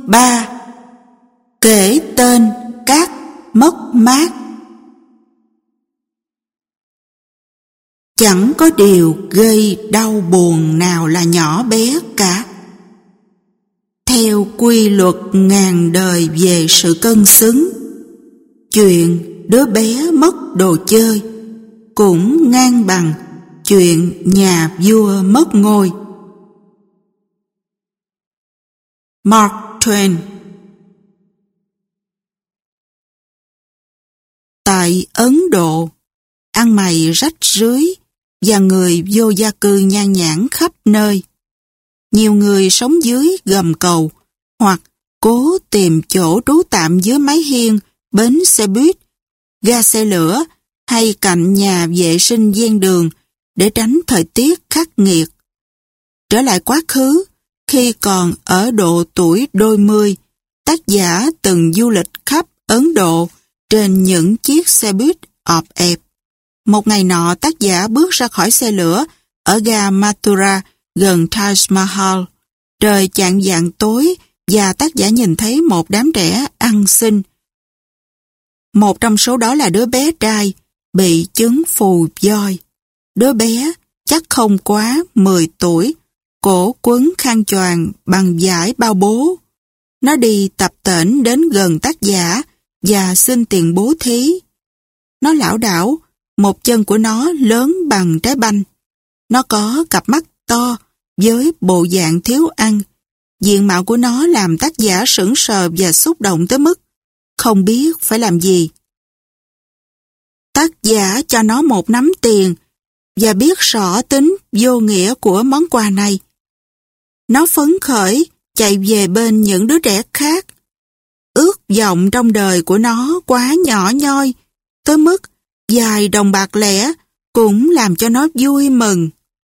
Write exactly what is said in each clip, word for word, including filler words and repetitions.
ba. Kể tên các mất mát. Chẳng có điều gây đau buồn nào là nhỏ bé cả. Theo quy luật ngàn đời về sự cân xứng, chuyện đứa bé mất đồ chơi cũng ngang bằng chuyện nhà vua mất ngôi. Mark Twain. Tại Ấn Độ, ăn mày rách rưới và người vô gia cư nhan nhản khắp nơi. Nhiều người sống dưới gầm cầu hoặc cố tìm chỗ trú tạm dưới mái hiên, bến xe buýt, ga xe lửa hay cạnh nhà vệ sinh ven đường để tránh thời tiết khắc nghiệt. Trở lại quá khứ, khi còn ở độ tuổi đôi mươi, tác giả từng du lịch khắp Ấn Độ trên những chiếc xe buýt ọp ẹp. Một ngày nọ, tác giả bước ra khỏi xe lửa ở ga Mathura gần Taj Mahal. Trời chạng vạng tối và tác giả nhìn thấy một đám trẻ ăn xin. Một trong số đó là đứa bé trai bị chứng phù voi. Đứa bé chắc không quá mười tuổi, cổ quấn khăn choàng bằng vải bao bố. Nó đi tập tễnh đến gần tác giả và xin tiền bố thí. Nó lảo đảo, một chân của nó lớn bằng trái banh. Nó có cặp mắt to với bộ dạng thiếu ăn. Diện mạo của nó làm tác giả sững sờ và xúc động tới mức không biết phải làm gì. Tác giả cho nó một nắm tiền và biết rõ tính vô nghĩa của món quà này. Nó phấn khởi chạy về bên những đứa trẻ khác. Ước vọng trong đời của nó quá nhỏ nhoi tới mức vài đồng bạc lẻ cũng làm cho nó vui mừng.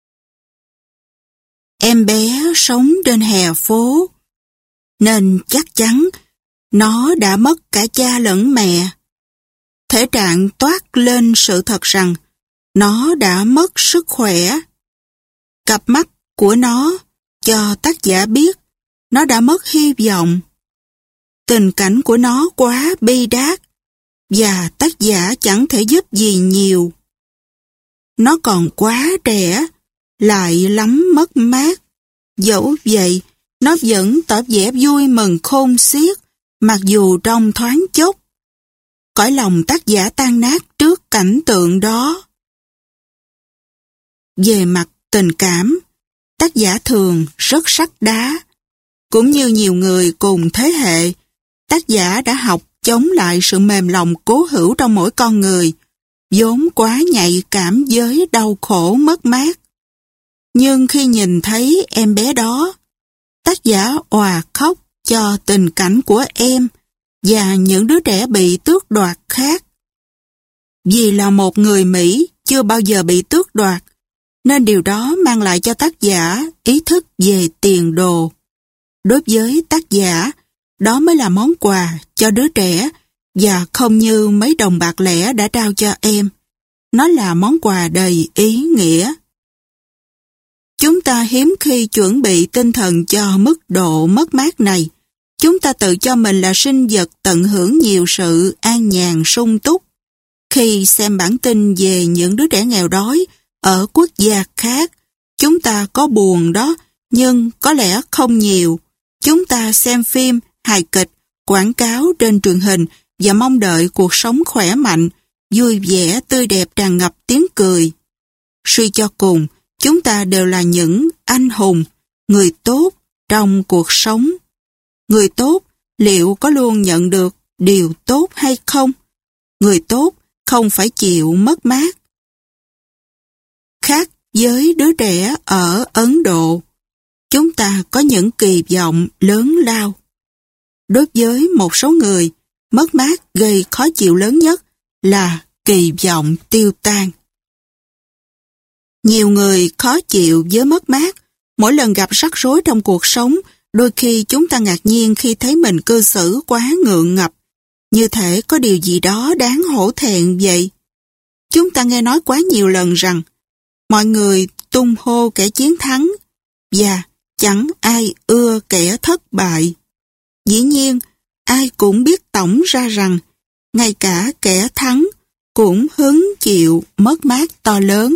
Em bé sống trên hè phố, nên chắc chắn nó đã mất cả cha lẫn mẹ. Thể trạng toát lên sự thật rằng nó đã mất sức khỏe. Cặp mắt của nó cho tác giả biết nó đã mất hy vọng. Tình cảnh của nó quá bi đát và tác giả chẳng thể giúp gì nhiều. Nó còn quá trẻ, lại lắm mất mát. Dẫu vậy, nó vẫn tỏ vẻ vui mừng khôn xiết, mặc dù trong thoáng chốc. Cõi lòng tác giả tan nát trước cảnh tượng đó. Về mặt tình cảm, tác giả thường rất sắt đá. Cũng như nhiều người cùng thế hệ, tác giả đã học chống lại sự mềm lòng cố hữu trong mỗi con người, vốn quá nhạy cảm với đau khổ mất mát. Nhưng khi nhìn thấy em bé đó, tác giả òa khóc cho tình cảnh của em và những đứa trẻ bị tước đoạt khác. Vì là một người Mỹ chưa bao giờ bị tước đoạt, nên điều đó mang lại cho tác giả ý thức về tiền đồ. Đối với tác giả, đó mới là món quà cho đứa trẻ và không như mấy đồng bạc lẻ đã trao cho em. Nó là món quà đầy ý nghĩa. Chúng ta hiếm khi chuẩn bị tinh thần cho mức độ mất mát này. Chúng ta tự cho mình là sinh vật tận hưởng nhiều sự an nhàn sung túc. Khi xem bản tin về những đứa trẻ nghèo đói ở quốc gia khác, chúng ta có buồn đó, nhưng có lẽ không nhiều. Chúng ta xem phim, hài kịch, quảng cáo trên truyền hình và mong đợi cuộc sống khỏe mạnh, vui vẻ, tươi đẹp tràn ngập tiếng cười. Suy cho cùng, chúng ta đều là những anh hùng, người tốt trong cuộc sống. Người tốt liệu có luôn nhận được điều tốt hay không? Người tốt không phải chịu mất mát. Khác với đứa trẻ ở Ấn Độ, chúng ta có những kỳ vọng lớn lao. Đối với một số người, mất mát gây khó chịu lớn nhất là kỳ vọng tiêu tan. Nhiều người khó chịu với mất mát. Mỗi lần gặp rắc rối trong cuộc sống, đôi khi chúng ta ngạc nhiên khi thấy mình cư xử quá ngượng ngập, như thể có điều gì đó đáng hổ thẹn vậy. Chúng ta nghe nói quá nhiều lần rằng mọi người tung hô kẻ chiến thắng và chẳng ai ưa kẻ thất bại. ra rằng ngay cả kẻ thắng cũng hứng chịu mất mát to lớn.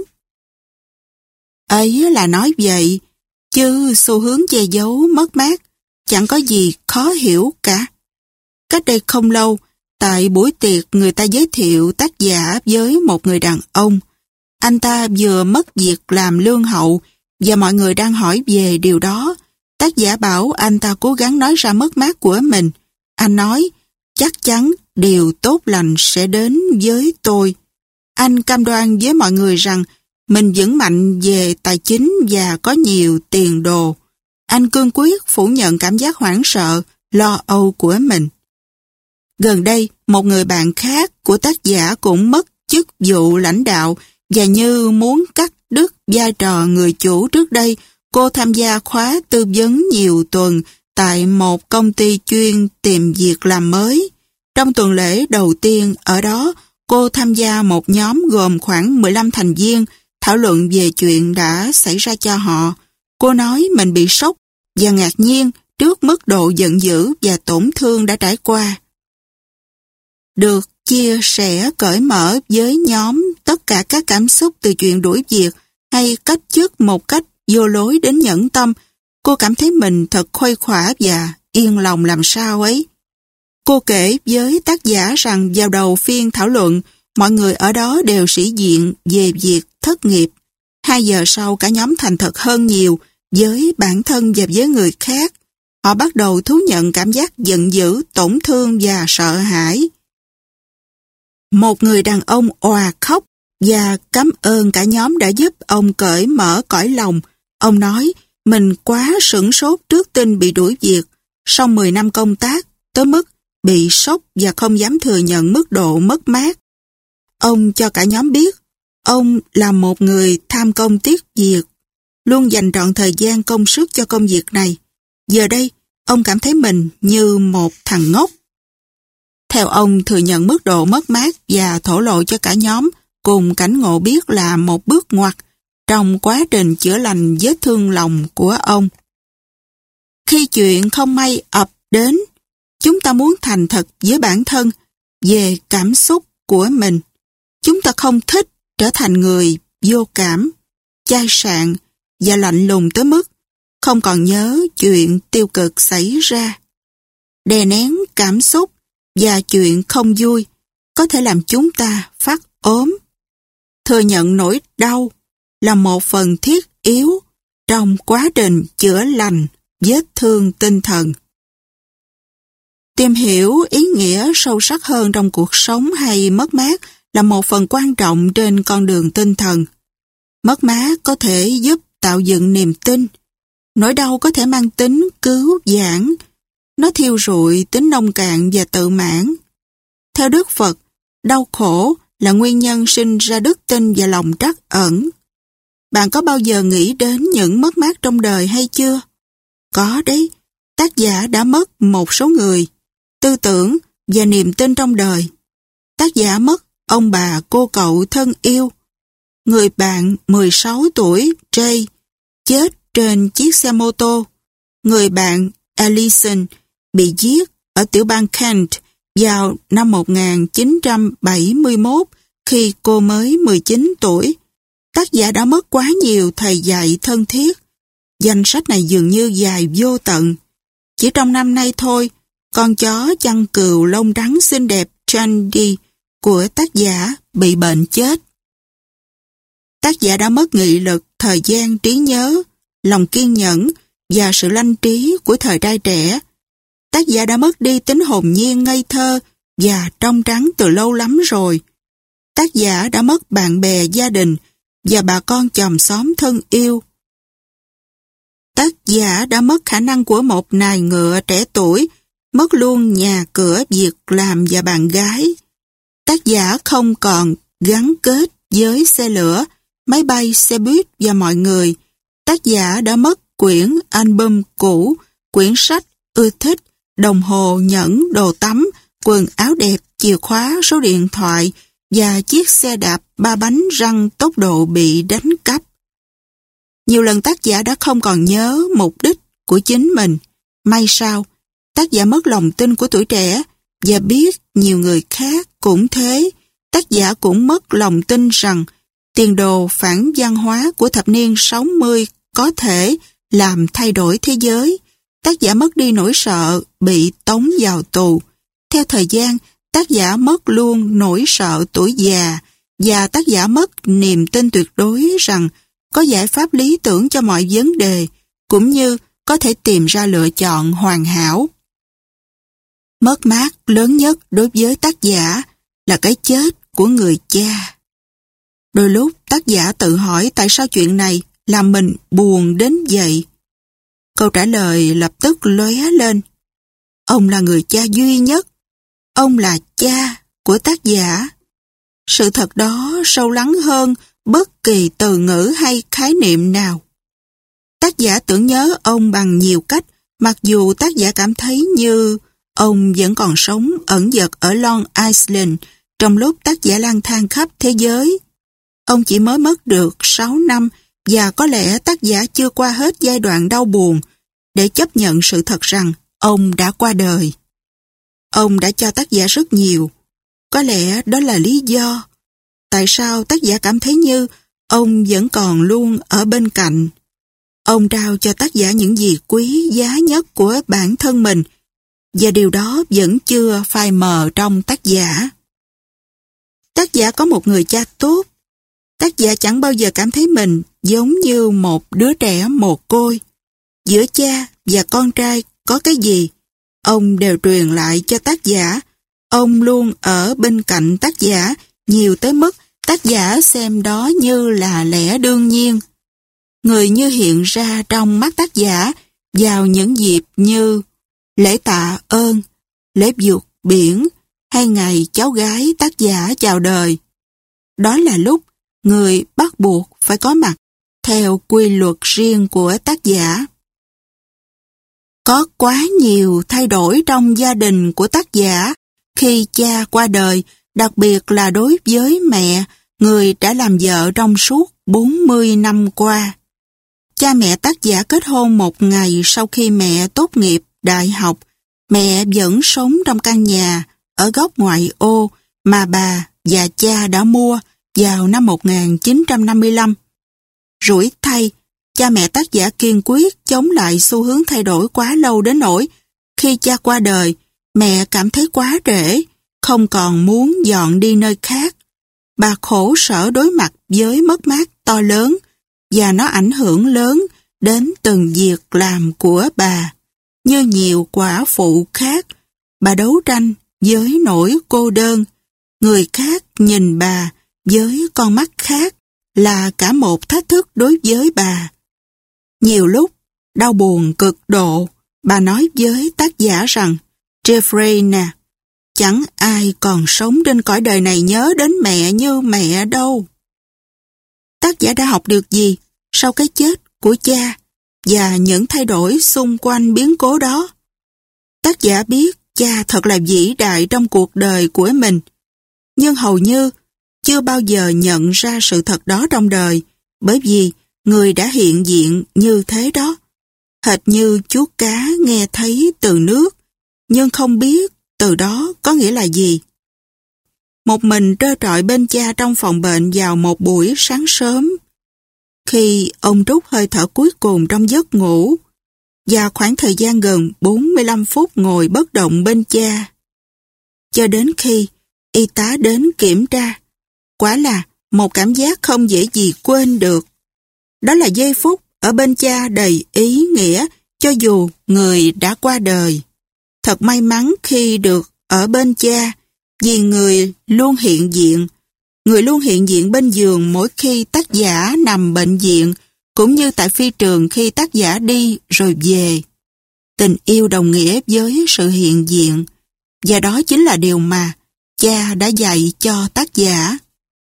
Ấy là nói vậy, chứ xu hướng che giấu mất mát chẳng có gì khó hiểu cả. Cách đây không lâu, tại buổi tiệc người ta giới thiệu tác giả với một người đàn ông. Anh ta vừa mất việc làm lương hậu và mọi người đang hỏi về điều đó. Tác giả bảo anh ta cố gắng nói ra mất mát của mình. Anh nói, chắc chắn điều tốt lành sẽ đến với tôi. Anh cam đoan với mọi người rằng mình vững mạnh về tài chính và có nhiều tiền đồ. Anh cương quyết phủ nhận cảm giác hoảng sợ, lo âu của mình. Gần đây, một người bạn khác của tác giả cũng mất chức vụ lãnh đạo và như muốn cắt đứt vai trò người chủ trước đây, cô tham gia khóa tư vấn nhiều tuần tại một công ty chuyên tìm việc làm mới. Trong tuần lễ đầu tiên ở đó, cô tham gia một nhóm gồm khoảng mười lăm thành viên thảo luận về chuyện đã xảy ra cho họ. Cô nói mình bị sốc và ngạc nhiên trước mức độ giận dữ và tổn thương đã trải qua. Được chia sẻ cởi mở với nhóm tất cả các cảm xúc từ chuyện đuổi việc hay cách chức một cách vô lối đến nhẫn tâm, cô cảm thấy mình thật khuây khỏa và yên lòng làm sao ấy. Cô kể với tác giả rằng vào đầu phiên thảo luận, mọi người ở đó đều sĩ diện về việc thất nghiệp. Hai giờ sau cả nhóm thành thật hơn nhiều với bản thân và với người khác. Họ bắt đầu thú nhận cảm giác giận dữ, tổn thương và sợ hãi. Một người đàn ông òa khóc và cảm ơn cả nhóm đã giúp ông cởi mở cõi lòng. Ông nói mình quá sửng sốt trước tin bị đuổi việc sau mười năm công tác tới mức bị sốc và không dám thừa nhận mức độ mất mát. Ông cho cả nhóm biết ông là một người tham công tiếc việc, luôn dành trọn thời gian công sức cho công việc này. Giờ đây, ông cảm thấy mình như một thằng ngốc. Theo ông, thừa nhận mức độ mất mát và thổ lộ cho cả nhóm cùng cảnh ngộ biết là một bước ngoặt trong quá trình chữa lành vết thương lòng của ông. Khi chuyện không may ập đến, chúng ta muốn thành thật với bản thân về cảm xúc của mình. Chúng ta không thích trở thành người vô cảm, chai sạn và lạnh lùng tới mức không còn nhớ chuyện tiêu cực xảy ra. Đè nén cảm xúc và chuyện không vui có thể làm chúng ta phát ốm. Thừa nhận nỗi đau là một phần thiết yếu trong quá trình chữa lành vết thương tinh thần. Tìm hiểu ý nghĩa sâu sắc hơn trong cuộc sống hay mất mát là một phần quan trọng trên con đường tinh thần. Mất mát có thể giúp tạo dựng niềm tin. Nỗi đau có thể mang tính cứu vãn. Nó thiêu rụi tính nông cạn và tự mãn. Theo Đức Phật, đau khổ là nguyên nhân sinh ra đức tin và lòng trắc ẩn. Bạn có bao giờ nghĩ đến những mất mát trong đời hay chưa? Có đấy, tác giả đã mất một số người, tư tưởng và niềm tin trong đời. Tác giả mất ông bà cô cậu thân yêu. Người bạn mười sáu tuổi, Jay, chết trên chiếc xe mô tô. Người bạn Allison bị giết ở tiểu bang Kent vào năm một nghìn chín trăm bảy mươi mốt khi cô mới mười chín tuổi. Tác giả đã mất quá nhiều thầy dạy thân thiết. Danh sách này dường như dài vô tận. Chỉ trong năm nay thôi, con chó chăn cừu lông trắng xinh đẹp Chandy của tác giả bị bệnh chết. Tác giả đã mất nghị lực, thời gian, trí nhớ, lòng kiên nhẫn và sự lanh trí của thời trai trẻ. Tác giả đã mất đi tính hồn nhiên ngây thơ và trong trắng từ lâu lắm rồi. Tác giả đã mất bạn bè, gia đình và bà con chòm xóm thân yêu. Tác giả đã mất khả năng của một nài ngựa trẻ tuổi, mất luôn nhà cửa, việc làm và bạn gái. Tác giả không còn gắn kết với xe lửa, máy bay, xe buýt và mọi người. Tác giả đã mất quyển album cũ, quyển sách ưa thích, đồng hồ, nhẫn, đồ tắm, quần áo đẹp, chìa khóa, số điện thoại và chiếc xe đạp ba bánh răng tốc độ bị đánh cắp. Nhiều lần tác giả đã không còn nhớ mục đích của chính mình. May sao, tác giả mất lòng tin của tuổi trẻ và biết nhiều người khác cũng thế, tác giả cũng mất lòng tin rằng tiền đồ phản văn hóa của thập niên sáu mươi có thể làm thay đổi thế giới. Tác giả mất đi nỗi sợ bị tống vào tù. Theo thời gian, tác giả mất luôn nỗi sợ tuổi già và tác giả mất niềm tin tuyệt đối rằng có giải pháp lý tưởng cho mọi vấn đề, cũng như có thể tìm ra lựa chọn hoàn hảo. Mất mát lớn nhất đối với tác giả là cái chết của người cha. Đôi lúc tác giả tự hỏi tại sao chuyện này làm mình buồn đến vậy. Câu trả lời lập tức lóe lên. Ông là người cha duy nhất. Ông là cha của tác giả. Sự thật đó sâu lắng hơn bất kỳ từ ngữ hay khái niệm nào. Tác giả tưởng nhớ ông bằng nhiều cách, mặc dù tác giả cảm thấy như ông vẫn còn sống ẩn dật ở Long Island trong lúc tác giả lang thang khắp thế giới. Ông chỉ mới mất được sáu năm và có lẽ tác giả chưa qua hết giai đoạn đau buồn để chấp nhận sự thật rằng ông đã qua đời. Ông đã cho tác giả rất nhiều. Có lẽ đó là lý do tại sao tác giả cảm thấy như ông vẫn còn luôn ở bên cạnh. Ông trao cho tác giả những gì quý giá nhất của bản thân mình, và điều đó vẫn chưa phai mờ trong tác giả. Tác giả có một người cha tốt. Tác giả chẳng bao giờ cảm thấy mình giống như một đứa trẻ mồ côi. Giữa cha và con trai có cái gì, ông đều truyền lại cho tác giả. Ông luôn ở bên cạnh tác giả, nhiều tới mức tác giả xem đó như là lẽ đương nhiên. Người như hiện ra trong mắt tác giả vào những dịp như lễ tạ ơn, lễ vượt biển hay ngày cháu gái tác giả chào đời. Đó là lúc người bắt buộc phải có mặt theo quy luật riêng của tác giả. Có quá nhiều thay đổi trong gia đình của tác giả khi cha qua đời, đặc biệt là đối với mẹ, người đã làm vợ trong suốt bốn mươi năm qua. Cha mẹ tác giả kết hôn một ngày sau khi mẹ tốt nghiệp đại học. Mẹ vẫn sống trong căn nhà ở góc ngoại ô mà bà và cha đã mua vào năm một nghìn chín trăm năm mươi lăm. Rủi thay, cha mẹ tác giả kiên quyết chống lại xu hướng thay đổi quá lâu đến nỗi khi cha qua đời, mẹ cảm thấy quá trễ, không còn muốn dọn đi nơi khác. Bà khổ sở đối mặt với mất mát to lớn và nó ảnh hưởng lớn đến từng việc làm của bà. Như nhiều quả phụ khác, bà đấu tranh với nỗi cô đơn. Người khác nhìn bà với con mắt khác là cả một thách thức đối với bà. Nhiều lúc, đau buồn cực độ, bà nói với tác giả rằng, Jeffrey nè, chẳng ai còn sống trên cõi đời này nhớ đến mẹ như mẹ đâu. Tác giả đã học được gì sau cái chết của cha và những thay đổi xung quanh biến cố đó? Tác giả biết cha thật là vĩ đại trong cuộc đời của mình, nhưng hầu như chưa bao giờ nhận ra sự thật đó trong đời, bởi vì người đã hiện diện như thế đó. Hệt như chú cá nghe thấy từ nước, nhưng không biết từ đó có nghĩa là gì. Một mình trơ trọi bên cha trong phòng bệnh vào một buổi sáng sớm, khi ông trút hơi thở cuối cùng trong giấc ngủ, và khoảng thời gian gần bốn mươi lăm phút ngồi bất động bên cha. Cho đến khi y tá đến kiểm tra, quả là một cảm giác không dễ gì quên được. Đó là giây phút ở bên cha đầy ý nghĩa cho dù người đã qua đời. Thật may mắn khi được ở bên cha, vì người luôn hiện diện. Người luôn hiện diện bên giường mỗi khi tác giả nằm bệnh viện, cũng như tại phi trường khi tác giả đi rồi về. Tình yêu đồng nghĩa với sự hiện diện, và đó chính là điều mà cha đã dạy cho tác giả.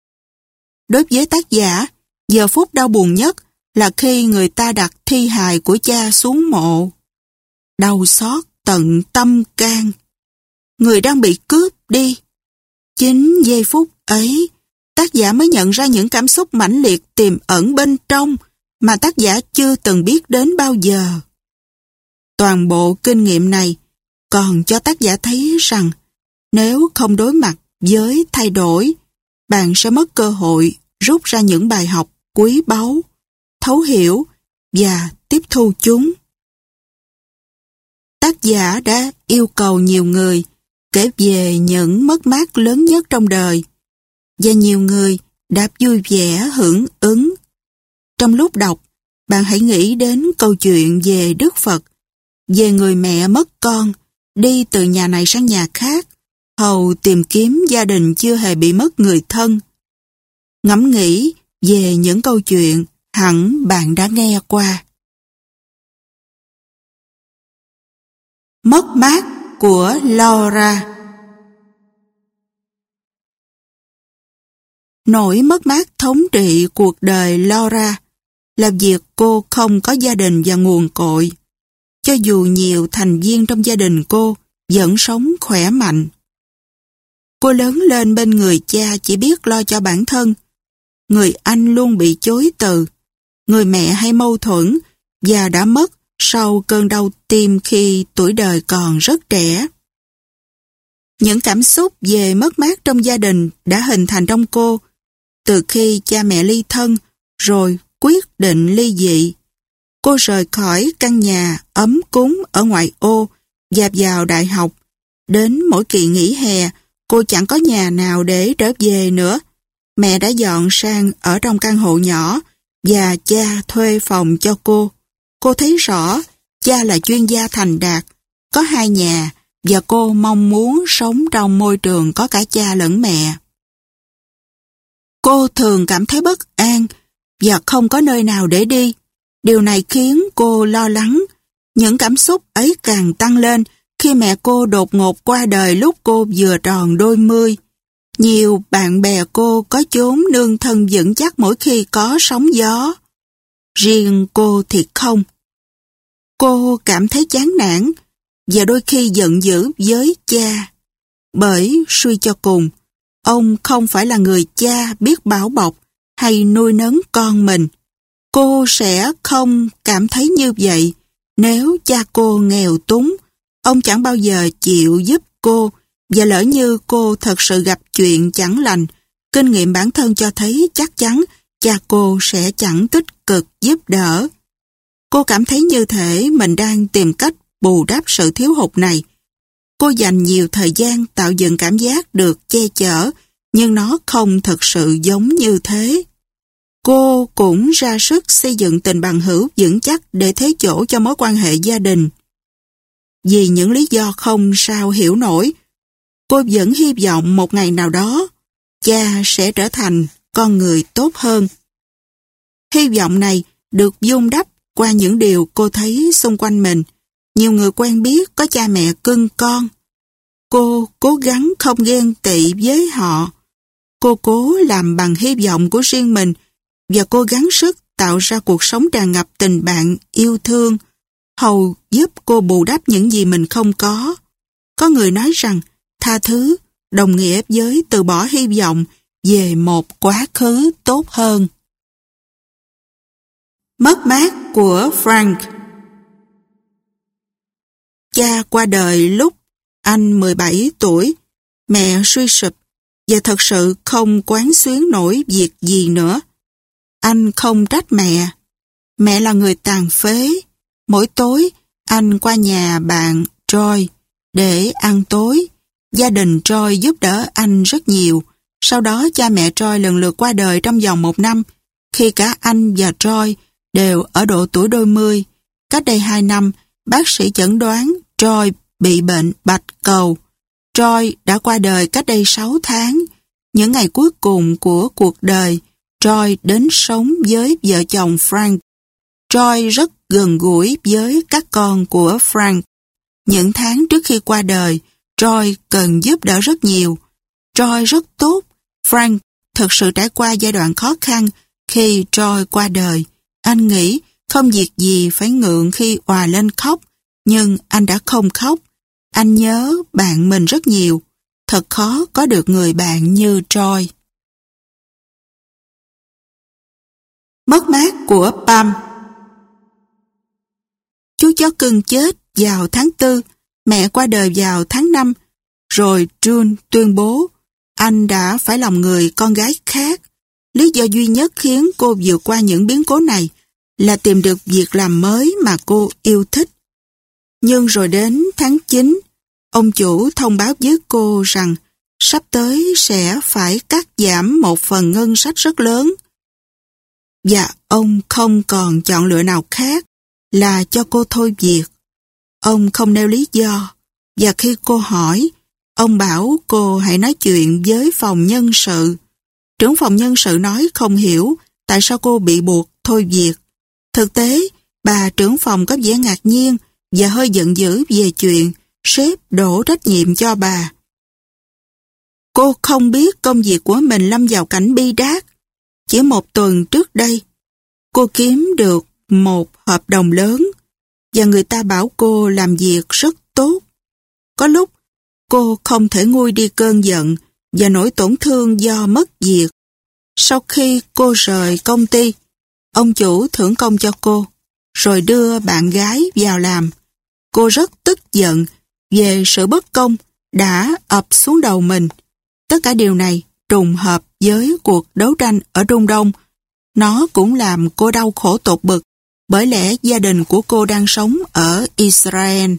Đối với tác giả, giờ phút đau buồn nhất là khi người ta đặt thi hài của cha xuống mộ. Đau xót tận tâm can. Người đang bị cướp đi. Chính giây phút ấy, tác giả mới nhận ra những cảm xúc mãnh liệt tiềm ẩn bên trong mà tác giả chưa từng biết đến bao giờ. Toàn bộ kinh nghiệm này còn cho tác giả thấy rằng Nếu không đối mặt với thay đổi, bạn sẽ mất cơ hội rút ra những bài học quý báu, thấu hiểu và tiếp thu chúng. Tác giả đã yêu cầu nhiều người kể về những mất mát lớn nhất trong đời, và nhiều người đã vui vẻ hưởng ứng. Trong lúc đọc, bạn hãy nghĩ đến câu chuyện về Đức Phật, về người mẹ mất con, đi từ nhà này sang nhà khác, hầu tìm kiếm gia đình chưa hề bị mất người thân. Ngẫm nghĩ về những câu chuyện hẳn bạn đã nghe qua. Mất mát của Laura. Nỗi mất mát thống trị cuộc đời Laura là việc cô không có gia đình và nguồn cội. Cho dù nhiều thành viên trong gia đình cô vẫn sống khỏe mạnh. Cô lớn lên bên người cha chỉ biết lo cho bản thân. Người anh luôn bị chối từ. Người mẹ hay mâu thuẫn và đã mất sau cơn đau tim khi tuổi đời còn rất trẻ. Những cảm xúc về mất mát trong gia đình đã hình thành trong cô từ khi cha mẹ ly thân rồi quyết định ly dị. Cô rời khỏi căn nhà ấm cúng ở ngoại ô và vào đại học. Đến mỗi kỳ nghỉ hè, cô chẳng có nhà nào để trở về nữa. Mẹ đã dọn sang ở trong căn hộ nhỏ và cha thuê phòng cho cô. Cô thấy rõ cha là chuyên gia thành đạt, có hai nhà và cô mong muốn sống trong môi trường có cả cha lẫn mẹ. Cô thường cảm thấy bất an và không có nơi nào để đi. Điều này khiến cô lo lắng. Những cảm xúc ấy càng tăng lên khi mẹ cô đột ngột qua đời lúc cô vừa tròn đôi mươi. Nhiều bạn bè cô có chốn nương thân vững chắc mỗi khi có sóng gió. Riêng cô thì không. Cô cảm thấy chán nản và đôi khi giận dữ với cha. Bởi suy cho cùng, ông không phải là người cha biết bảo bọc hay nuôi nấng con mình. Cô sẽ không cảm thấy như vậy nếu cha cô nghèo túng. Ông chẳng bao giờ chịu giúp cô, và lỡ như cô thật sự gặp chuyện chẳng lành, kinh nghiệm bản thân cho thấy chắc chắn cha cô sẽ chẳng tích cực giúp đỡ. Cô cảm thấy như thể mình đang tìm cách bù đắp sự thiếu hụt này. Cô dành nhiều thời gian tạo dựng cảm giác được che chở, nhưng nó không thực sự giống như thế. Cô cũng ra sức xây dựng tình bằng hữu vững chắc để thế chỗ cho mối quan hệ gia đình. Vì những lý do không sao hiểu nổi, cô vẫn hy vọng một ngày nào đó, cha sẽ trở thành con người tốt hơn. Hy vọng này được vun đắp qua những điều cô thấy xung quanh mình. Nhiều người quen biết có cha mẹ cưng con. Cô cố gắng không ghen tị với họ. Cô cố làm bằng hy vọng của riêng mình và cô gắng sức tạo ra cuộc sống tràn ngập tình bạn, yêu thương, hầu giúp cô bù đắp những gì mình không có. Có người nói rằng tha thứ đồng nghĩa với từ bỏ hy vọng về một quá khứ tốt hơn. Mất mát của Frank. Cha qua đời lúc anh mười bảy tuổi, mẹ suy sụp và thật sự không quán xuyến nổi việc gì nữa. Anh không trách mẹ. Mẹ là người tàn phế. Mỗi tối, anh qua nhà bạn Troy để ăn tối. Gia đình Troy giúp đỡ anh rất nhiều. Sau đó cha mẹ Troy lần lượt qua đời trong vòng một năm, khi cả anh và Troy đều ở độ tuổi đôi mươi. Cách đây hai năm, bác sĩ chẩn đoán Troy bị bệnh bạch cầu. Troy đã qua đời cách đây sáu tháng. Những ngày cuối cùng của cuộc đời, Troy đến sống với vợ chồng Frank. Troy rất gần gũi với các con của Frank. Những tháng trước khi qua đời, Troy cần giúp đỡ rất nhiều. Troy rất tốt. Frank thực sự trải qua giai đoạn khó khăn khi Troy qua đời. Anh nghĩ không việc gì phải ngượng khi òa lên khóc, nhưng anh đã không khóc. Anh nhớ bạn mình rất nhiều. Thật khó có được người bạn như Troy. Mất mát của Pam. Chú chó cưng chết vào tháng tư, mẹ qua đời vào tháng năm, Rồi June tuyên bố anh đã phải lòng người con gái khác. Lý do duy nhất khiến cô vượt qua những biến cố này là tìm được việc làm mới mà cô yêu thích. Nhưng rồi đến tháng chín, ông chủ thông báo với cô rằng sắp tới sẽ phải cắt giảm một phần ngân sách rất lớn. Và ông không còn chọn lựa nào khác là cho cô thôi việc. Ông không nêu lý do, và khi cô hỏi, ông bảo cô hãy nói chuyện với phòng nhân sự. Trưởng phòng nhân sự nói không hiểu tại sao cô bị buộc thôi việc. Thực tế, bà trưởng phòng có vẻ ngạc nhiên và hơi giận dữ về chuyện sếp đổ trách nhiệm cho bà. Cô không biết công việc của mình lâm vào cảnh bi đát. Chỉ một tuần trước đây, cô kiếm được một hợp đồng lớn và người ta bảo cô làm việc rất tốt. Có lúc, cô không thể nguôi đi cơn giận và nỗi tổn thương do mất việc. Sau khi cô rời công ty, ông chủ thưởng công cho cô, rồi đưa bạn gái vào làm. Cô rất tức giận về sự bất công đã ập xuống đầu mình. Tất cả điều này trùng hợp với cuộc đấu tranh ở Trung Đông. Nó cũng làm cô đau khổ tột bực, bởi lẽ gia đình của cô đang sống ở Israel.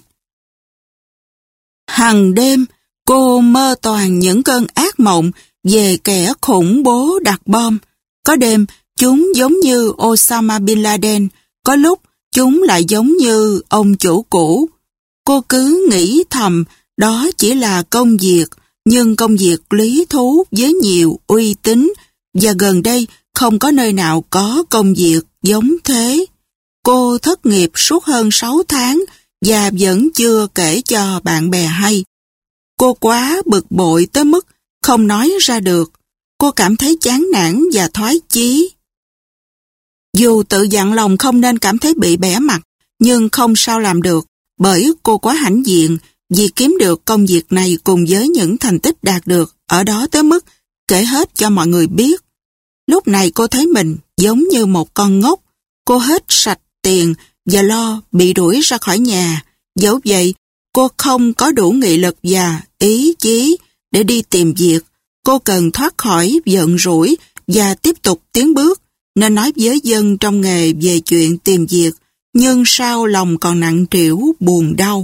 Hằng đêm, cô mơ toàn những cơn ác mộng về kẻ khủng bố đặt bom. Có đêm, chúng giống như Osama Bin Laden, có lúc chúng lại giống như ông chủ cũ. Cô cứ nghĩ thầm đó chỉ là công việc, nhưng công việc lý thú với nhiều uy tín, và gần đây không có nơi nào có công việc giống thế. Cô thất nghiệp suốt hơn sáu tháng và vẫn chưa kể cho bạn bè hay. Cô quá bực bội tới mức không nói ra được. Cô cảm thấy chán nản và thoái chí. Dù tự dặn lòng không nên cảm thấy bị bẽ mặt, nhưng không sao làm được, bởi cô quá hãnh diện vì kiếm được công việc này cùng với những thành tích đạt được ở đó tới mức kể hết cho mọi người biết. Lúc này cô thấy mình giống như một con ngốc. Cô hết sạch tiền và lo bị đuổi ra khỏi nhà. Dẫu vậy, cô không có đủ nghị lực và ý chí để đi tìm việc. Cô cần thoát khỏi giận rủi và tiếp tục tiến bước, nên nói với dân trong nghề về chuyện tìm việc, nhưng sao lòng còn nặng trĩu buồn đau.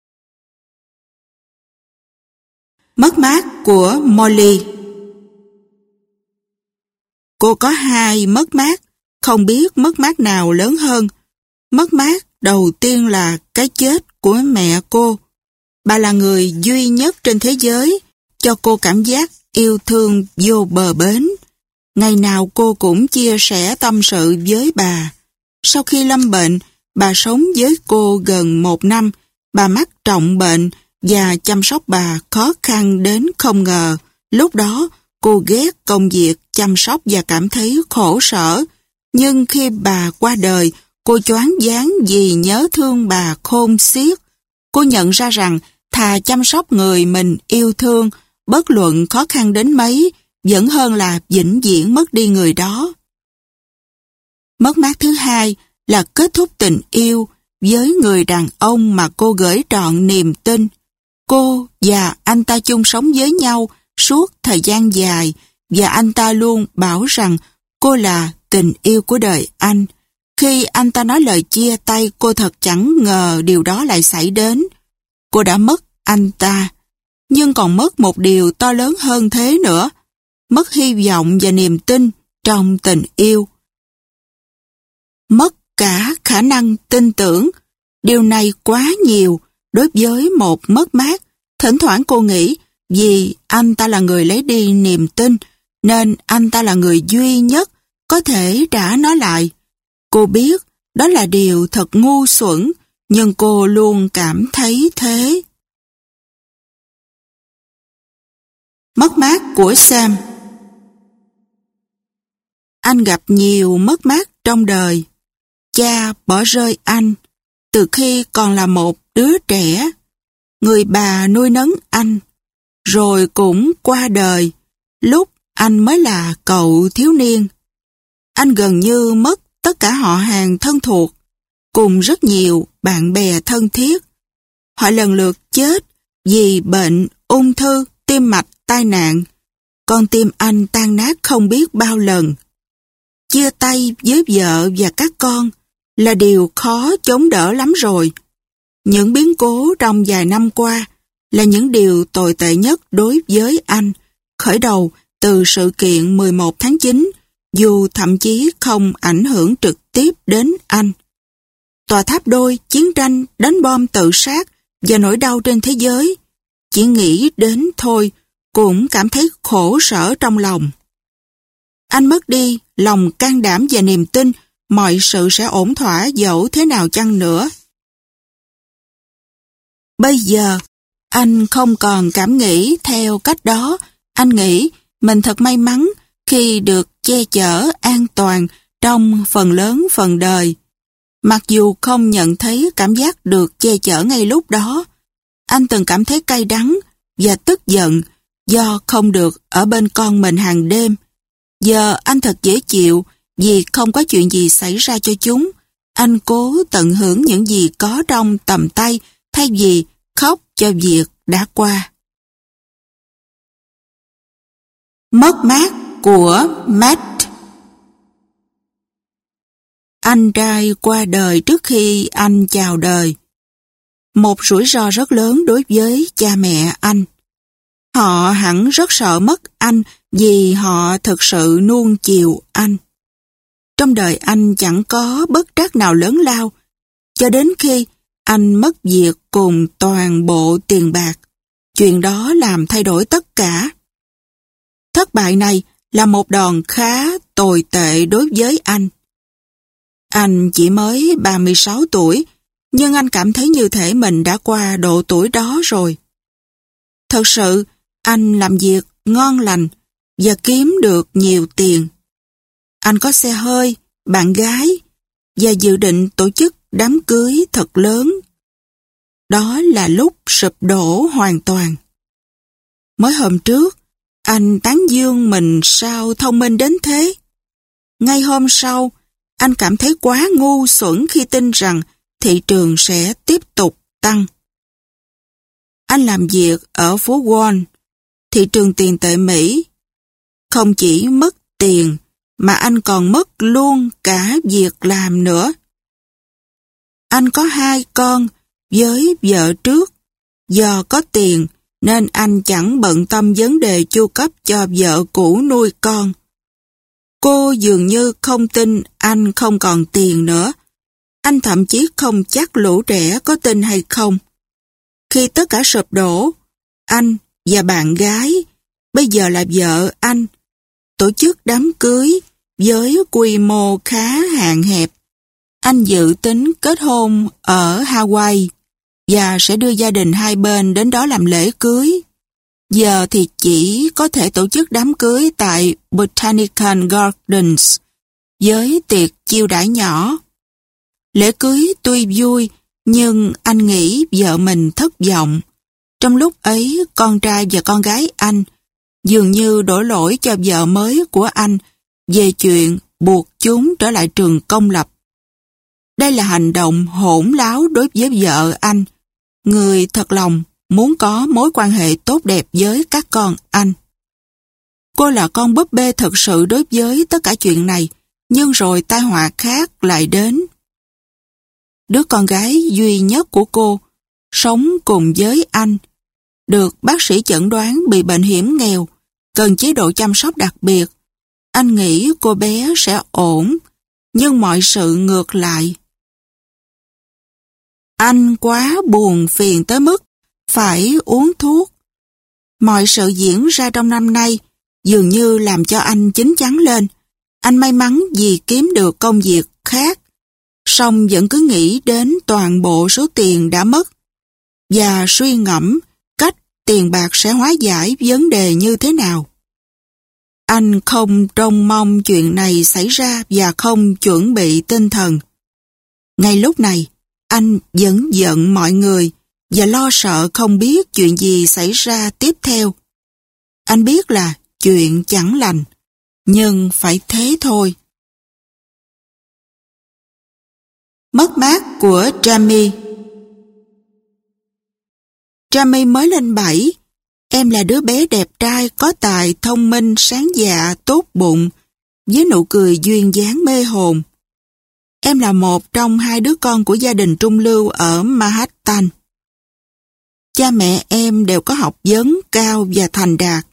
Mất mát của Molly. Cô có hai mất mát, không biết mất mát nào lớn hơn. Mất mát đầu tiên là cái chết của mẹ cô. Bà là người duy nhất trên thế giới cho cô cảm giác yêu thương vô bờ bến. Ngày nào cô cũng chia sẻ tâm sự với bà. Sau khi lâm bệnh, bà sống với cô gần một năm. Bà mắc trọng bệnh và chăm sóc bà khó khăn đến không ngờ. Lúc đó, cô ghét công việc chăm sóc và cảm thấy khổ sở. Nhưng khi bà qua đời, cô choáng váng vì nhớ thương bà khôn xiết. Cô nhận ra rằng thà chăm sóc người mình yêu thương, bất luận khó khăn đến mấy, vẫn hơn là vĩnh viễn mất đi người đó. Mất mát thứ hai là kết thúc tình yêu với người đàn ông mà cô gửi trọn niềm tin. Cô và anh ta chung sống với nhau suốt thời gian dài, và anh ta luôn bảo rằng cô là tình yêu của đời anh. Khi anh ta nói lời chia tay, cô thật chẳng ngờ điều đó lại xảy đến. Cô đã mất anh ta, nhưng còn mất một điều to lớn hơn thế nữa. Mất hy vọng và niềm tin trong tình yêu. Mất cả khả năng tin tưởng. Điều này quá nhiều đối với một mất mát. Thỉnh thoảng cô nghĩ vì anh ta là người lấy đi niềm tin, nên anh ta là người duy nhất có thể trả nó lại. Cô biết đó là điều thật ngu xuẩn, nhưng cô luôn cảm thấy thế. Mất mát của Sam. Anh gặp nhiều mất mát trong đời. Cha bỏ rơi anh từ khi còn là một đứa trẻ. Người bà nuôi nấng anh, rồi cũng qua đời lúc anh mới là cậu thiếu niên. Anh gần như mất tất cả họ hàng thân thuộc, cùng rất nhiều bạn bè thân thiết. Họ lần lượt chết vì bệnh, ung thư, tim mạch, tai nạn. Con tim anh tan nát không biết bao lần. Chia tay với vợ và các con là điều khó chống đỡ lắm rồi. Những biến cố trong vài năm qua là những điều tồi tệ nhất đối với anh, khởi đầu từ sự kiện mười một tháng chín, dù thậm chí không ảnh hưởng trực tiếp đến anh. Tòa tháp đôi, chiến tranh, đánh bom tự sát và nỗi đau trên thế giới. Chỉ nghĩ đến thôi cũng cảm thấy khổ sở trong lòng. Anh mất đi lòng can đảm và niềm tin mọi sự sẽ ổn thỏa dẫu thế nào chăng nữa. Bây giờ, anh không còn cảm nghĩ theo cách đó. Anh nghĩ mình thật may mắn khi được che chở an toàn trong phần lớn phần đời. Mặc dù không nhận thấy cảm giác được che chở ngay lúc đó, anh từng cảm thấy cay đắng và tức giận do không được ở bên con mình hàng đêm. Giờ anh thật dễ chịu vì không có chuyện gì xảy ra cho chúng. Anh cố tận hưởng những gì có trong tầm tay thay vì khóc cho việc đã qua. Mất mát của Matt. Anh trai qua đời trước khi anh chào đời. Một rủi ro rất lớn đối với cha mẹ anh. Họ hẳn rất sợ mất anh vì họ thực sự nuông chiều anh. Trong đời anh chẳng có bất trắc nào lớn lao, cho đến khi anh mất việc cùng toàn bộ tiền bạc. Chuyện đó làm thay đổi tất cả. Thất bại này là một đòn khá tồi tệ đối với anh. Anh chỉ mới ba mươi sáu tuổi, nhưng anh cảm thấy như thể mình đã qua độ tuổi đó rồi. Thật sự, anh làm việc ngon lành và kiếm được nhiều tiền. Anh có xe hơi, bạn gái và dự định tổ chức đám cưới thật lớn. Đó là lúc sụp đổ hoàn toàn. Mới hôm trước, anh tán dương mình sao thông minh đến thế. Ngay hôm sau, anh cảm thấy quá ngu xuẩn khi tin rằng thị trường sẽ tiếp tục tăng. Anh làm việc ở phố Wall, thị trường tiền tệ Mỹ. Không chỉ mất tiền, mà anh còn mất luôn cả việc làm nữa. Anh có hai con với vợ trước. Do có tiền nên anh chẳng bận tâm vấn đề chu cấp cho vợ cũ nuôi con. Cô dường như không tin anh không còn tiền nữa. Anh thậm chí không chắc lũ trẻ có tin hay không. Khi tất cả sụp đổ, anh và bạn gái, bây giờ là vợ anh, tổ chức đám cưới với quy mô khá hạn hẹp. Anh dự tính kết hôn ở Hawaii và sẽ đưa gia đình hai bên đến đó làm lễ cưới. Giờ thì chỉ có thể tổ chức đám cưới tại Botanical Gardens với tiệc chiêu đãi nhỏ. Lễ cưới tuy vui, nhưng anh nghĩ vợ mình thất vọng. Trong lúc ấy, con trai và con gái anh dường như đổ lỗi cho vợ mới của anh về chuyện buộc chúng trở lại trường công lập. Đây là hành động hỗn láo đối với vợ anh, người thật lòng muốn có mối quan hệ tốt đẹp với các con anh. Cô là con búp bê thật sự đối với tất cả chuyện này, nhưng rồi tai họa khác lại đến. Đứa con gái duy nhất của cô, sống cùng với anh, được bác sĩ chẩn đoán bị bệnh hiểm nghèo, cần chế độ chăm sóc đặc biệt. Anh nghĩ cô bé sẽ ổn, nhưng mọi sự ngược lại. Anh quá buồn phiền tới mức phải uống thuốc. Mọi sự diễn ra trong năm nay dường như làm cho anh chín chắn lên. Anh may mắn vì kiếm được công việc khác, song vẫn cứ nghĩ đến toàn bộ số tiền đã mất và suy ngẫm cách tiền bạc sẽ hóa giải vấn đề như thế nào. Anh không trông mong chuyện này xảy ra và không chuẩn bị tinh thần. Ngay lúc này, anh vẫn giận mọi người và lo sợ không biết chuyện gì xảy ra tiếp theo. Anh biết là chuyện chẳng lành, nhưng phải thế thôi. Mất mát của Jamie. Jamie mới lên bảy, Em là đứa bé đẹp trai, có tài, thông minh, sáng dạ, tốt bụng, với nụ cười duyên dáng mê hồn. Em là một trong hai đứa con của gia đình trung lưu ở Manhattan. Cha mẹ em đều có học vấn cao và thành đạt.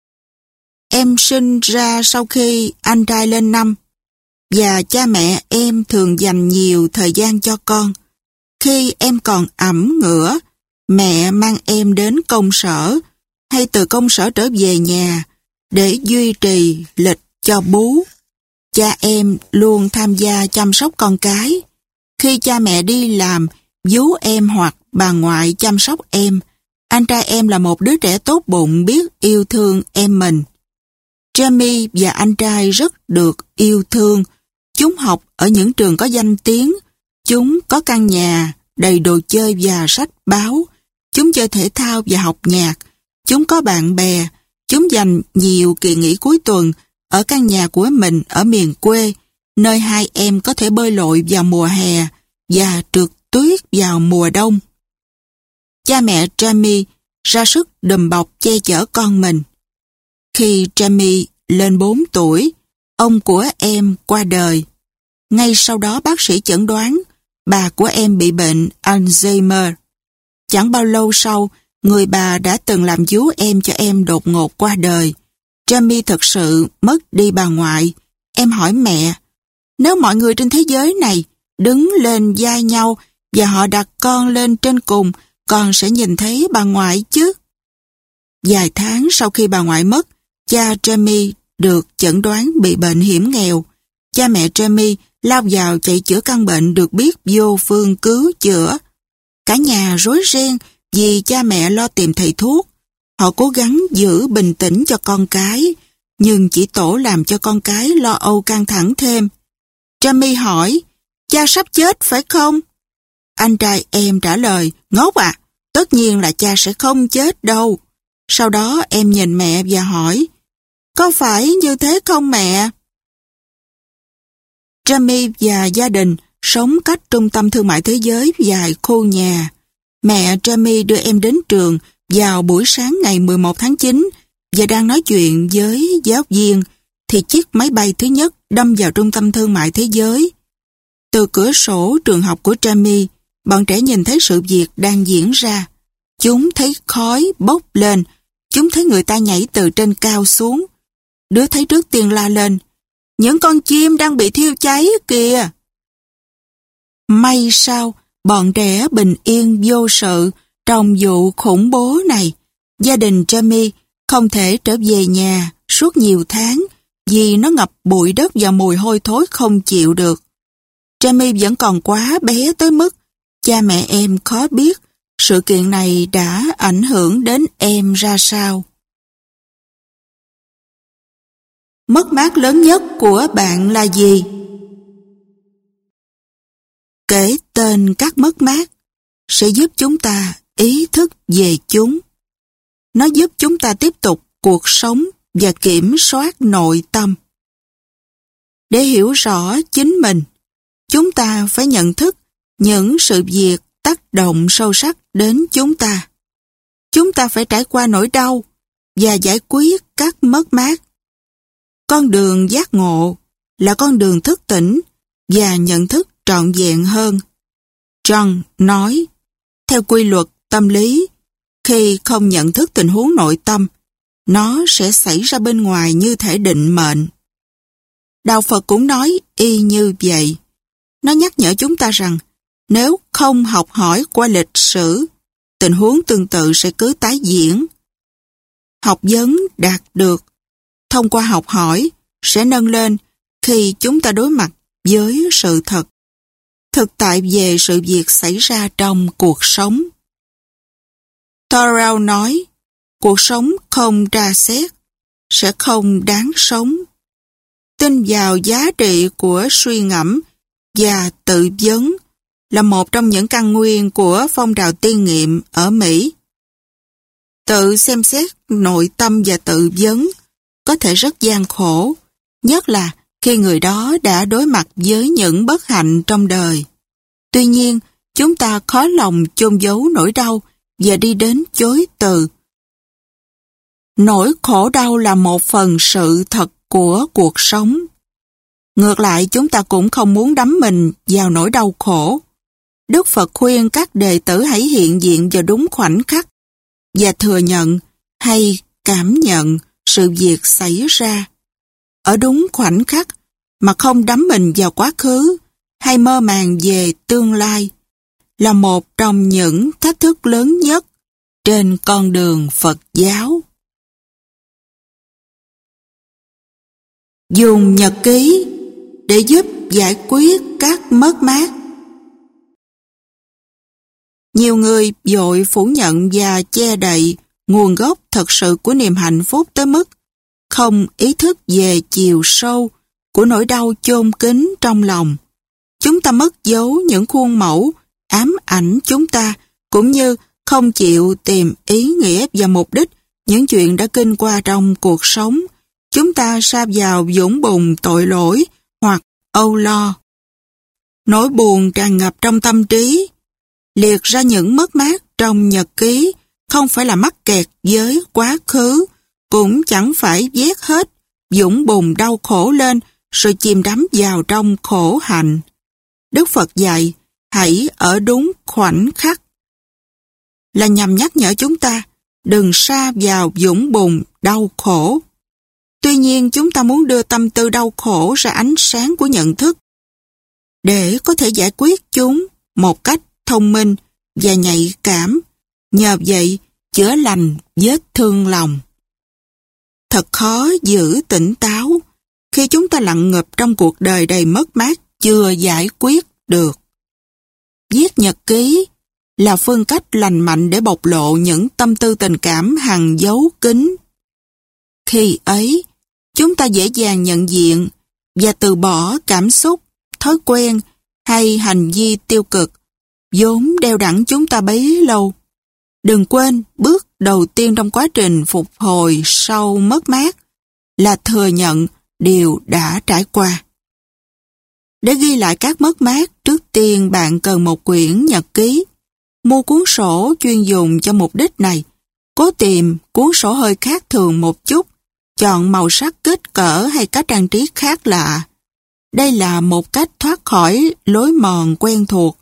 Em sinh ra sau khi anh trai lên năm, và cha mẹ em thường dành nhiều thời gian cho con. Khi em còn ẵm ngửa, mẹ mang em đến công sở, hay từ công sở trở về nhà, để duy trì lịch cho bú. Cha em luôn tham gia chăm sóc con cái. Khi cha mẹ đi làm, vú em hoặc bà ngoại chăm sóc em. Anh trai em là một đứa trẻ tốt bụng, biết yêu thương em mình. Jamie và anh trai rất được yêu thương. Chúng học ở những trường có danh tiếng. Chúng có căn nhà đầy đồ chơi và sách báo. Chúng chơi thể thao và học nhạc. Chúng có bạn bè. Chúng dành nhiều kỳ nghỉ cuối tuần ở căn nhà của mình ở miền quê, nơi hai em có thể bơi lội vào mùa hè và trượt tuyết vào mùa đông. Cha mẹ Jamie ra sức đùm bọc che chở con mình. Khi Jamie lên bốn tuổi, ông của em qua đời. Ngay sau đó bác sĩ chẩn đoán bà của em bị bệnh Alzheimer. Chẳng bao lâu sau, người bà đã từng làm vú em cho em đột ngột qua đời. Jamie thật sự mất đi bà ngoại. Em hỏi mẹ, nếu mọi người trên thế giới này đứng lên vai nhau và họ đặt con lên trên cùng, con sẽ nhìn thấy bà ngoại chứ? Vài tháng sau khi bà ngoại mất, cha Jamie được chẩn đoán bị bệnh hiểm nghèo. Cha mẹ Jamie lao vào chạy chữa căn bệnh được biết vô phương cứu chữa. Cả nhà rối ren vì cha mẹ lo tìm thầy thuốc. Họ cố gắng giữ bình tĩnh cho con cái, nhưng chỉ tổ làm cho con cái lo âu căng thẳng thêm. Jamie hỏi, cha sắp chết phải không? Anh trai em trả lời, ngốc à, tất nhiên là cha sẽ không chết đâu. Sau đó em nhìn mẹ và hỏi, có phải như thế không mẹ? Jamie và gia đình sống cách trung tâm thương mại thế giới vài khu nhà. Mẹ Jamie đưa em đến trường vào buổi sáng ngày mười một tháng chín và đang nói chuyện với giáo viên thì chiếc máy bay thứ nhất đâm vào trung tâm thương mại thế giới. Từ cửa sổ trường học của Jamie, bọn trẻ nhìn thấy sự việc đang diễn ra. Chúng thấy khói bốc lên, chúng thấy người ta nhảy từ trên cao xuống. Đứa thấy trước tiên la lên, những con chim đang bị thiêu cháy kìa. May sao, bọn trẻ bình yên vô sự trong vụ khủng bố này. Gia đình Jamie không thể trở về nhà suốt nhiều tháng vì nó ngập bụi đất và mùi hôi thối không chịu được. Jamie vẫn còn quá bé tới mức cha mẹ em khó biết sự kiện này đã ảnh hưởng đến em ra sao. Mất mát lớn nhất của bạn là gì? Kể tên các mất mát sẽ giúp chúng ta ý thức về chúng. Nó giúp chúng ta tiếp tục cuộc sống và kiểm soát nội tâm. Để hiểu rõ chính mình, chúng ta phải nhận thức những sự việc tác động sâu sắc đến chúng ta. Chúng ta phải trải qua nỗi đau và giải quyết các mất mát. Con đường giác ngộ là con đường thức tỉnh và nhận thức trọn vẹn hơn. John nói, theo quy luật tâm lý, khi không nhận thức tình huống nội tâm, nó sẽ xảy ra bên ngoài như thể định mệnh. Đạo Phật cũng nói y như vậy. Nó nhắc nhở chúng ta rằng, nếu không học hỏi qua lịch sử, tình huống tương tự sẽ cứ tái diễn. Học vấn đạt được thông qua học hỏi sẽ nâng lên khi chúng ta đối mặt với sự thật. Thực tại về sự việc xảy ra trong cuộc sống. Thoreau nói, cuộc sống không tra xét sẽ không đáng sống. Tin vào giá trị của suy ngẫm và tự vấn là một trong những căn nguyên của phong trào tiên nghiệm ở Mỹ. Tự xem xét nội tâm và tự vấn có thể rất gian khổ, nhất là khi người đó đã đối mặt với những bất hạnh trong đời. Tuy nhiên, chúng ta khó lòng chôn giấu nỗi đau và đi đến chối từ. nỗi khổ đau là một phần sự thật của cuộc sống. Ngược lại, chúng ta cũng không muốn đắm mình vào nỗi đau khổ. Đức Phật khuyên các đệ tử hãy hiện diện vào đúng khoảnh khắc và thừa nhận hay cảm nhận sự việc xảy ra ở đúng khoảnh khắc mà không đắm mình vào quá khứ hay mơ màng về tương lai là một trong những thách thức lớn nhất trên con đường Phật giáo. Dùng nhật ký để giúp giải quyết các mất mát. Nhiều người vội phủ nhận và che đậy nguồn gốc thật sự của niềm hạnh phúc tới mức không ý thức về chiều sâu của nỗi đau chôn kín trong lòng. Chúng ta mất dấu những khuôn mẫu ám ảnh chúng ta, cũng như không chịu tìm ý nghĩa và mục đích những chuyện đã kinh qua trong cuộc sống. Chúng ta sa vào vũng bùn tội lỗi hoặc âu lo. Nỗi buồn tràn ngập trong tâm trí. Liệt ra những mất mát trong nhật ký không phải là mắc kẹt với quá khứ, cũng chẳng phải vét hết vũng bùn đau khổ lên rồi chìm đắm vào trong khổ hạnh. Đức Phật dạy hãy ở đúng khoảnh khắc là nhằm nhắc nhở chúng ta đừng sa vào vũng bùn đau khổ. Tuy nhiên, chúng ta muốn đưa tâm tư đau khổ ra ánh sáng của nhận thức để có thể giải quyết chúng một cách thông minh và nhạy cảm, nhờ vậy chữa lành vết thương lòng. Thật khó giữ tỉnh táo khi chúng ta lặn ngập trong cuộc đời đầy mất mát chưa giải quyết được. Viết nhật ký là phương cách lành mạnh để bộc lộ những tâm tư tình cảm hằn giấu kín. Khi ấy, chúng ta dễ dàng nhận diện và từ bỏ cảm xúc, thói quen hay hành vi tiêu cực vốn đeo đẳng chúng ta bấy lâu. Đừng quên, bước đầu tiên trong quá trình phục hồi sau mất mát là thừa nhận điều đã trải qua. Để ghi lại các mất mát, trước tiên bạn cần một quyển nhật ký. Mua cuốn sổ chuyên dùng cho mục đích này. Cố tìm cuốn sổ hơi khác thường một chút, chọn màu sắc, kích cỡ hay cách trang trí khác lạ. Đây là một cách thoát khỏi lối mòn quen thuộc.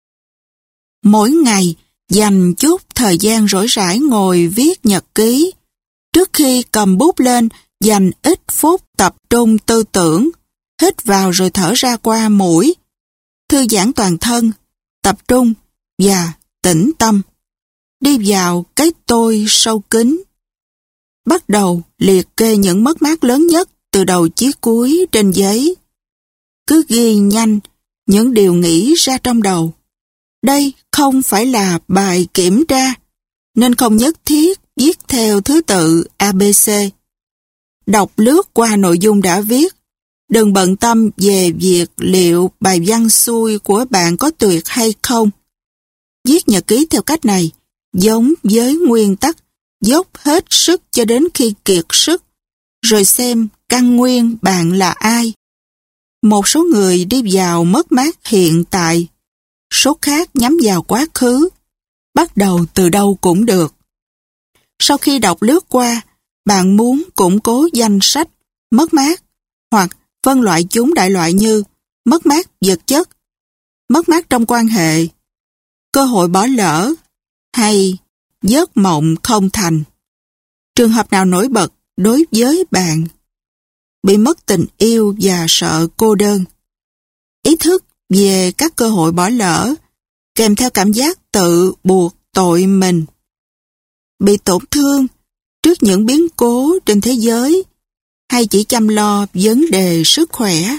Mỗi ngày, dành chút thời gian rỗi rãi ngồi viết nhật ký. Trước khi cầm bút lên, dành ít phút tập trung tư tưởng, hít vào rồi thở ra qua mũi, thư giãn toàn thân, tập trung và tĩnh tâm. Đi vào cái tôi sâu kín. Bắt đầu liệt kê những mất mát lớn nhất từ đầu chí cuối trên giấy. Cứ ghi nhanh những điều nghĩ ra trong đầu. Đây không phải là bài kiểm tra, nên không nhất thiết viết theo thứ tự a bê xê. Đọc lướt qua nội dung đã viết. Đừng bận tâm về việc liệu bài văn xuôi của bạn có tuyệt hay không. Viết nhật ký theo cách này giống với nguyên tắc dốc hết sức cho đến khi kiệt sức, rồi xem căn nguyên bạn là ai. Một số người đi vào mất mát hiện tại, số khác nhắm vào quá khứ. Bắt đầu từ đâu cũng được. Sau khi đọc lướt qua, bạn muốn củng cố danh sách mất mát hoặc phân loại chúng đại loại như mất mát vật chất, mất mát trong quan hệ, cơ hội bỏ lỡ hay giấc mộng không thành. Trường hợp nào nổi bật đối với bạn? Bị mất tình yêu và sợ cô đơn. Ý thức về các cơ hội bỏ lỡ kèm theo cảm giác tự buộc tội mình. Bị tổn thương trước những biến cố trên thế giới hay chỉ chăm lo vấn đề sức khỏe.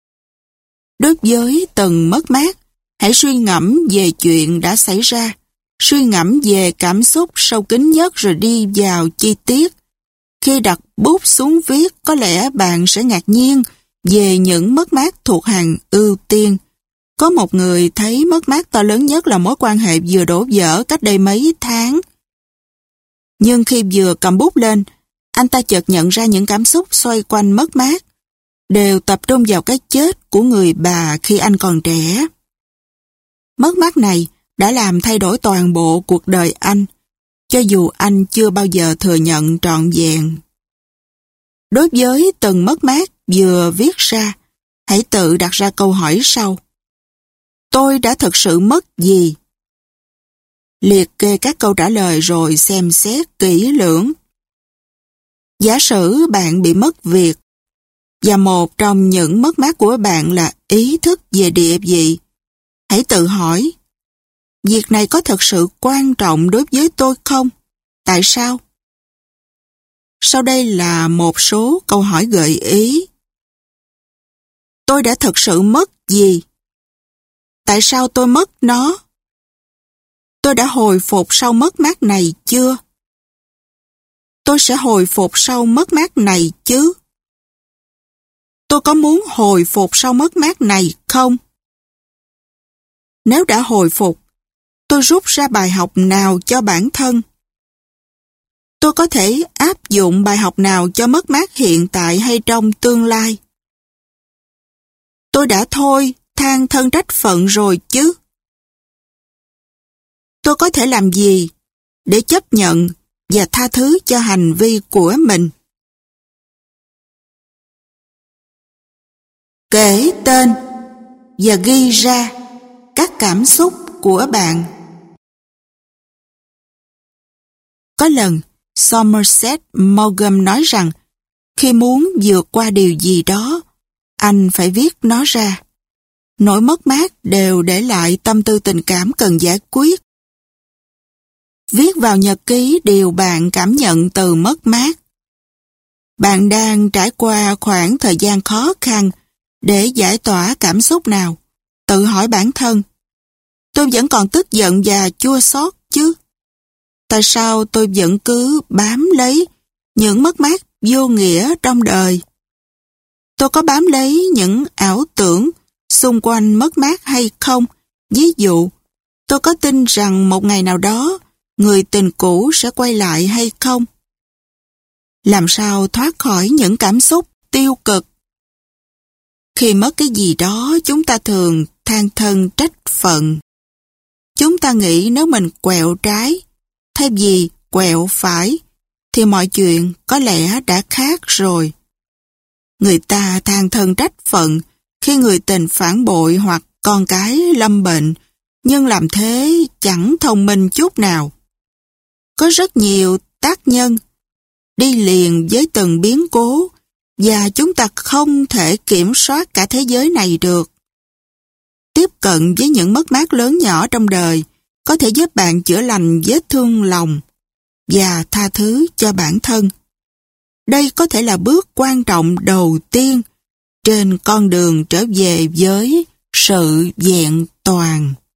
Đối với từng mất mát, hãy suy ngẫm về chuyện đã xảy ra, suy ngẫm về cảm xúc sâu kín nhất rồi đi vào chi tiết. Khi đặt bút xuống viết, có lẽ bạn sẽ ngạc nhiên về những mất mát thuộc hàng ưu tiên. Có một người thấy mất mát to lớn nhất là mối quan hệ vừa đổ vỡ cách đây mấy tháng. Nhưng khi vừa cầm bút lên, anh ta chợt nhận ra những cảm xúc xoay quanh mất mát đều tập trung vào cái chết của người bà khi anh còn trẻ. Mất mát này đã làm thay đổi toàn bộ cuộc đời anh. cho dù anh chưa bao giờ thừa nhận trọn vẹn. Đối với từng mất mát vừa viết ra, hãy tự đặt ra câu hỏi sau. Tôi đã thực sự mất gì? Liệt kê các câu trả lời rồi xem xét kỹ lưỡng. Giả sử bạn bị mất việc, và một trong những mất mát của bạn là ý thức về địa vị. Hãy tự hỏi, việc này có thật sự quan trọng đối với tôi không? Tại sao? Sau đây là một số câu hỏi gợi ý. Tôi đã thật sự mất gì? Tại sao tôi mất nó? Tôi đã hồi phục sau mất mát này chưa? Tôi sẽ hồi phục sau mất mát này chứ? Tôi có muốn hồi phục sau mất mát này không? Nếu đã hồi phục, tôi rút ra bài học nào cho bản thân? Tôi có thể áp dụng bài học nào cho mất mát hiện tại hay trong tương lai? Tôi đã thôi than thân trách phận rồi chứ? Tôi có thể làm gì để chấp nhận và tha thứ cho hành vi của mình? Kể tên và ghi ra các cảm xúc của bạn. Có lần, Somerset Maugham nói rằng khi muốn vượt qua điều gì đó, anh phải viết nó ra. Nỗi mất mát đều để lại tâm tư tình cảm cần giải quyết. Viết vào nhật ký điều bạn cảm nhận từ mất mát. Bạn đang trải qua khoảng thời gian khó khăn để giải tỏa cảm xúc nào? Tự hỏi bản thân. Tôi vẫn còn tức giận và chua xót chứ? Tại sao tôi vẫn cứ bám lấy những mất mát vô nghĩa trong đời? Tôi có bám lấy những ảo tưởng xung quanh mất mát hay không? Ví dụ, tôi có tin rằng một ngày nào đó người tình cũ sẽ quay lại hay không? Làm sao thoát khỏi những cảm xúc tiêu cực? Khi mất cái gì đó, chúng ta thường than thân trách phận. Chúng ta nghĩ nếu mình quẹo trái, thay vì quẹo phải, thì mọi chuyện có lẽ đã khác rồi. Người ta than thân trách phận khi người tình phản bội hoặc con cái lâm bệnh, nhưng làm thế chẳng thông minh chút nào. Có rất nhiều tác nhân đi liền với từng biến cố, và chúng ta không thể kiểm soát cả thế giới này được. Tiếp cận với những mất mát lớn nhỏ trong đời có thể giúp bạn chữa lành vết thương lòng và tha thứ cho bản thân. Đây có thể là bước quan trọng đầu tiên trên con đường trở về với sự vẹn toàn.